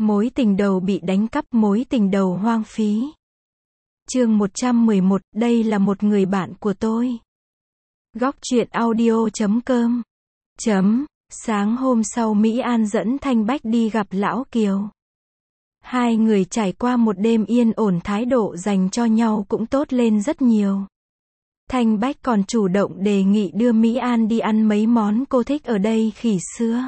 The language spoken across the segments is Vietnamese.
Mối tình đầu bị đánh cắp, mối tình đầu hoang phí. Chương 111, đây là một người bạn của tôi. Góc truyện audio.com. Sáng hôm sau Mỹ An dẫn Thanh Bách đi gặp Lão Kiều. Hai người trải qua một đêm yên ổn, thái độ dành cho nhau cũng tốt lên rất nhiều. Thanh Bách còn chủ động đề nghị đưa Mỹ An đi ăn mấy món cô thích ở đây khỉ xưa.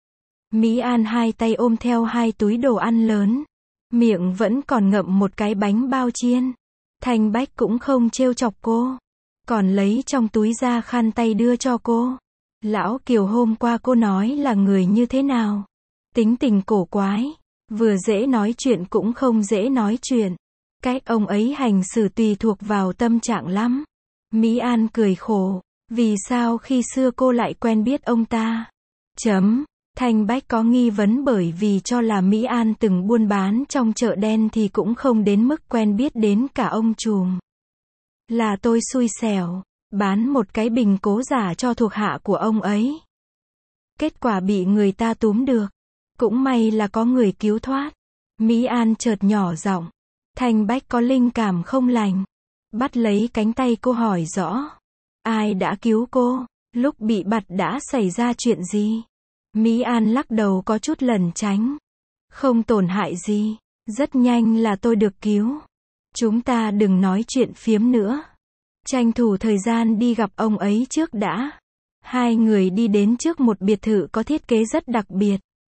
Mỹ An hai tay ôm theo hai túi đồ ăn lớn, miệng vẫn còn ngậm một cái bánh bao chiên. Thanh Bách cũng không trêu chọc cô, còn lấy trong túi ra khăn tay đưa cho cô. Lão Kiều hôm qua cô nói là người như thế nào? Tính tình cổ quái, vừa dễ nói chuyện cũng không dễ nói chuyện. Cách ông ấy hành xử tùy thuộc vào tâm trạng lắm. Mỹ An cười khổ, vì sao khi xưa cô lại quen biết ông ta? Thanh Bách có nghi vấn bởi vì cho là Mỹ An từng buôn bán trong chợ đen thì cũng không đến mức quen biết đến cả ông trùm. Là tôi xui xẻo, bán một cái bình cố giả cho thuộc hạ của ông ấy. Kết quả bị người ta túm được. Cũng may là có người cứu thoát. Mỹ An chợt nhỏ giọng. Thanh Bách có linh cảm không lành. Bắt lấy cánh tay cô hỏi rõ. Ai đã cứu cô? Lúc bị bắt đã xảy ra chuyện gì? Mỹ An lắc đầu có chút lẩn tránh. Không tổn hại gì. Rất nhanh là tôi được cứu. Chúng ta đừng nói chuyện phiếm nữa. Tranh thủ thời gian đi gặp ông ấy trước đã. Hai người đi đến trước một biệt thự có thiết kế rất đặc biệt.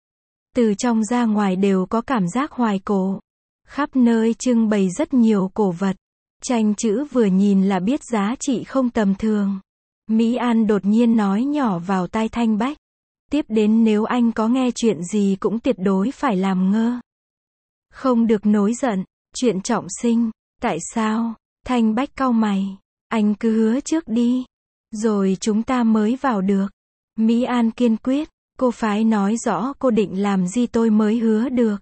Từ trong ra ngoài đều có cảm giác hoài cổ. Khắp nơi trưng bày rất nhiều cổ vật. Tranh chữ vừa nhìn là biết giá trị không tầm thường. Mỹ An đột nhiên nói nhỏ vào tai Thanh Bách. Tiếp đến nếu anh có nghe chuyện gì cũng tuyệt đối phải làm ngơ. Không được nổi giận, chuyện trọng sinh. Tại sao? Thanh Bách cau mày. Anh cứ hứa trước đi. Rồi chúng ta mới vào được. Mỹ An kiên quyết. Cô phải nói rõ cô định làm gì tôi mới hứa được.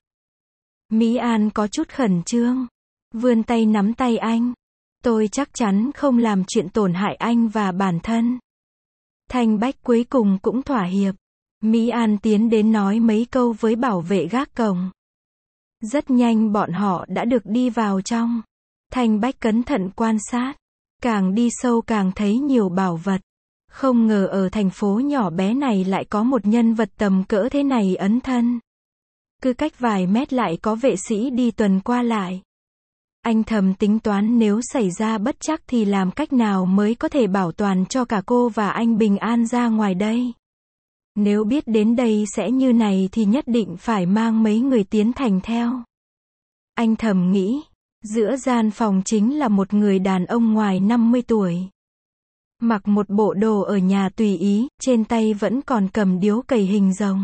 Mỹ An có chút khẩn trương. Vươn tay nắm tay anh. Tôi chắc chắn không làm chuyện tổn hại anh và bản thân. Thanh Bách cuối cùng cũng thỏa hiệp. Mỹ An tiến đến nói mấy câu với bảo vệ gác cổng. Rất nhanh bọn họ đã được đi vào trong. Thanh Bách cẩn thận quan sát. Càng đi sâu càng thấy nhiều bảo vật. Không ngờ ở thành phố nhỏ bé này lại có một nhân vật tầm cỡ thế này ẩn thân. Cứ cách vài mét lại có vệ sĩ đi tuần qua lại. Anh thầm tính toán nếu xảy ra bất trắc thì làm cách nào mới có thể bảo toàn cho cả cô và anh bình an ra ngoài đây. Nếu biết đến đây sẽ như này thì nhất định phải mang mấy người tiến thành theo. Anh thầm nghĩ. Giữa gian phòng chính là một người đàn ông ngoài 50 tuổi. Mặc một bộ đồ ở nhà tùy ý, trên tay vẫn còn cầm điếu cày hình rồng.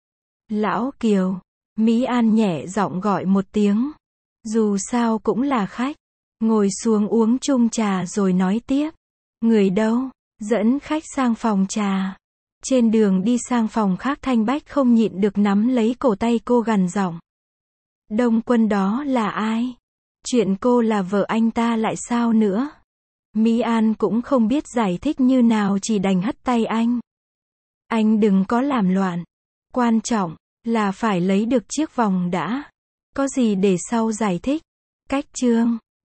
Lão Kiều. Mỹ An nhẹ giọng gọi một tiếng. Dù sao cũng là khách. Ngồi xuống uống chung trà rồi nói tiếp. Người đâu? Dẫn khách sang phòng trà. Trên đường đi sang phòng khác Thanh Bách không nhịn được nắm lấy cổ tay cô gằn giọng. Đông Quân đó là ai? Chuyện cô là vợ anh ta lại sao nữa? Mỹ An cũng không biết giải thích như nào, chỉ đành hất tay anh. Anh đừng có làm loạn. Quan trọng là phải lấy được chiếc vòng đã. Có gì để sau giải thích. Cách chương